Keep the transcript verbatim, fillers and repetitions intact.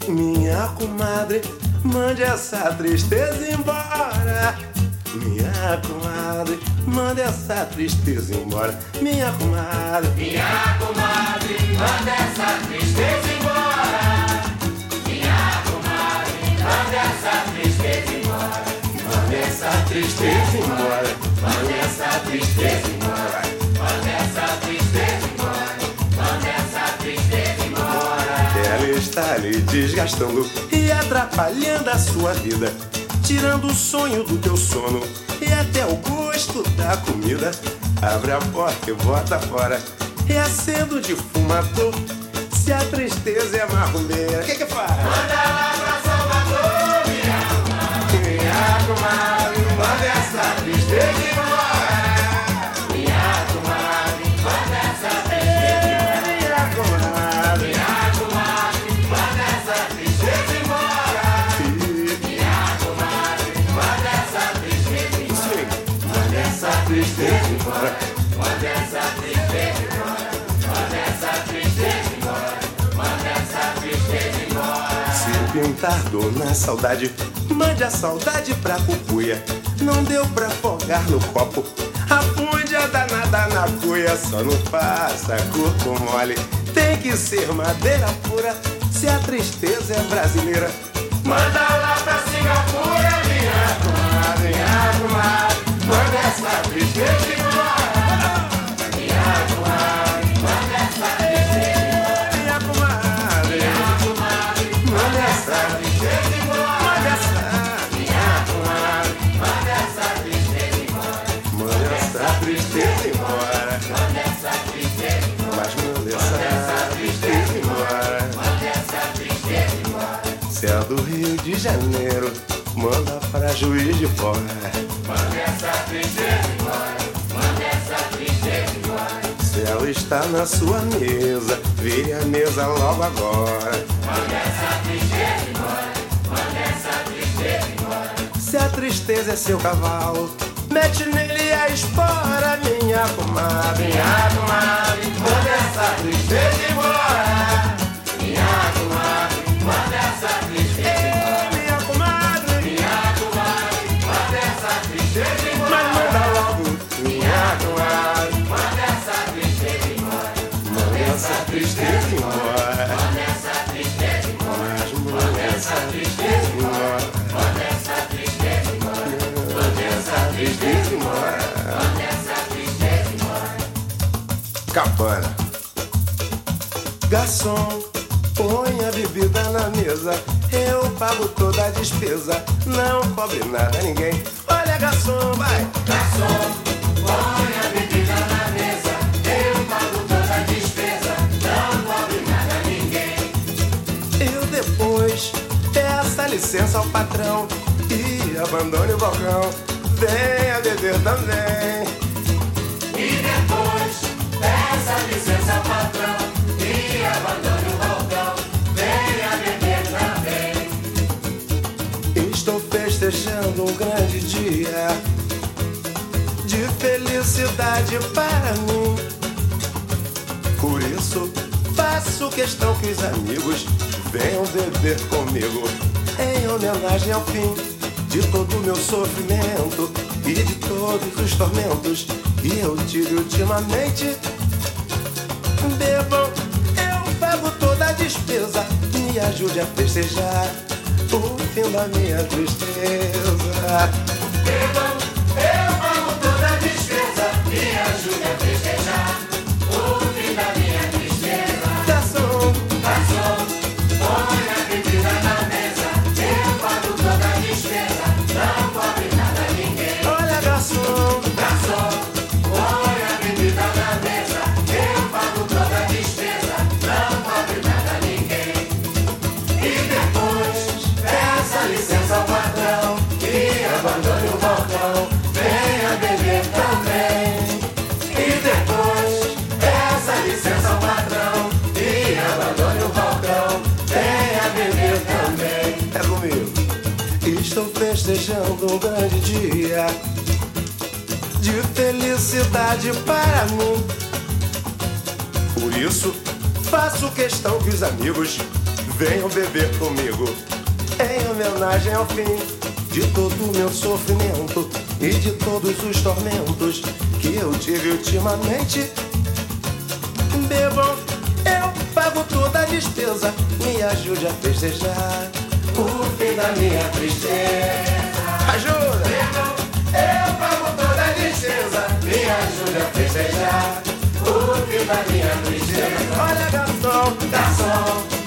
Minha comadre, mande essa tristeza embora. Minha comadre, manda essa tristeza embora. Minha comadre, minha comadre, manda essa tristeza embora. Minha comadre, manda essa tristeza embora. Manda essa tristeza embora. Manda essa tristeza embora. Manda essa tristeza embora. Manda essa tristeza embora. Ela está lhe desgastando e atrapalhando a sua vida, tirando o sonho do teu sono e até o gosto da comida. Abre a porta e bota fora, e acendo de fumador. Se a tristeza é marrombeira, o que que faz? Manda lá pra Salvador, minha comadre. Minha comadre, manda essa tristeza embora. Minha comadre, manda essa tristeza embora. Minha comadre, minha comadre, manda essa tristeza embora. Minha comadre, manda essa tristeza embora. manda essa tristeza embora. Manda essa tristeza embora. Manda essa tristeza embora. Manda essa tristeza embora. Se pintar dor na saudade, mande a saudade pra cucuia. Não deu pra afogar no copo, afunde a danada na cuia. Só não faça corpo mole, tem que ser madeira pura. Se a tristeza é brasileira, manda lá pra Singapura, minha comadre, minha comadre, manda essa tristeza embora. Minha comadre, manda essa tristeza embora. minha comadre, Minha comadre, manda essa tristeza embora. manda essa, Minha comadre, manda essa tristeza embora. manda essa tristeza embora. Manda essa tristeza embora. Mas manda essa tristeza embora. Manda essa tristeza embora. Se é do Rio de Janeiro, manda pra Juiz de Fora. Manda essa tristeza embora. Manda essa tristeza embora. Se ela está na sua mesa, vire a mesa logo agora. Manda essa tristeza embora. Manda essa tristeza embora. Se a tristeza é seu cavalo, mete nele a espora. Minha comadre, Minha comadre, manda essa tristeza embora. Minha comadre, manda essa tristeza embora. minha comadre, Minha comadre, manda essa tristeza mas embora. manda logo. Minha comadre, Manda essa tristeza embora. manda essa tristeza embora. Manda essa tristeza embora. Mas manda essa tristeza embora. Manda essa tristeza embora. Manda essa tristeza embora. Manda essa tristeza embora. Cabana. Garçom, põe a bebida na mesa, eu pago toda a despesa, não cobre nada a ninguém. Olha, garçom, vai! Garçom, põe a bebida na mesa, eu pago toda a despesa, não cobre nada a ninguém. Eu depois peço a licença ao patrão e abandone o balcão, venha beber também. E depois, peça licença ao patrão e abandone o balcão, venha beber também. Estou festejando um grande dia de felicidade para mim. Por isso, faço questão que os amigos venham beber comigo, em homenagem ao fim de todo o meu sofrimento e de todos os tormentos que eu tive ultimamente. Bebam, eu pago toda a despesa, me ajude a festejar o fim da minha tristeza. Bebam, eu pago toda a despesa, me ajude a festejar o fim da minha tristeza. Garçom, Garçom, põe a bebida na mesa, eu pago toda a despesa, não cobre nada a ninguém. olha, garçom, Garçom, põe a bebida na mesa, eu pago toda a despesa, não cobre nada a ninguém. E depois, peça licença ao patrão e abandone o balcão, venha beber também. E depois, peça licença ao patrão e abandone o balcão, venha beber também. é comigo. Estou festejando um grande dia de felicidade para mim. Por isso, faço questão que os amigos Venham beber comigo em homenagem ao fim de todo o meu sofrimento e de todos os tormentos que eu tive ultimamente. Bebam, eu pago toda a despesa, me ajude a festejar o fim da minha tristeza. Ajuda! Bebam, eu pago toda a despesa, me ajude a festejar o fim da minha tristeza. Olha, garçom, garçom,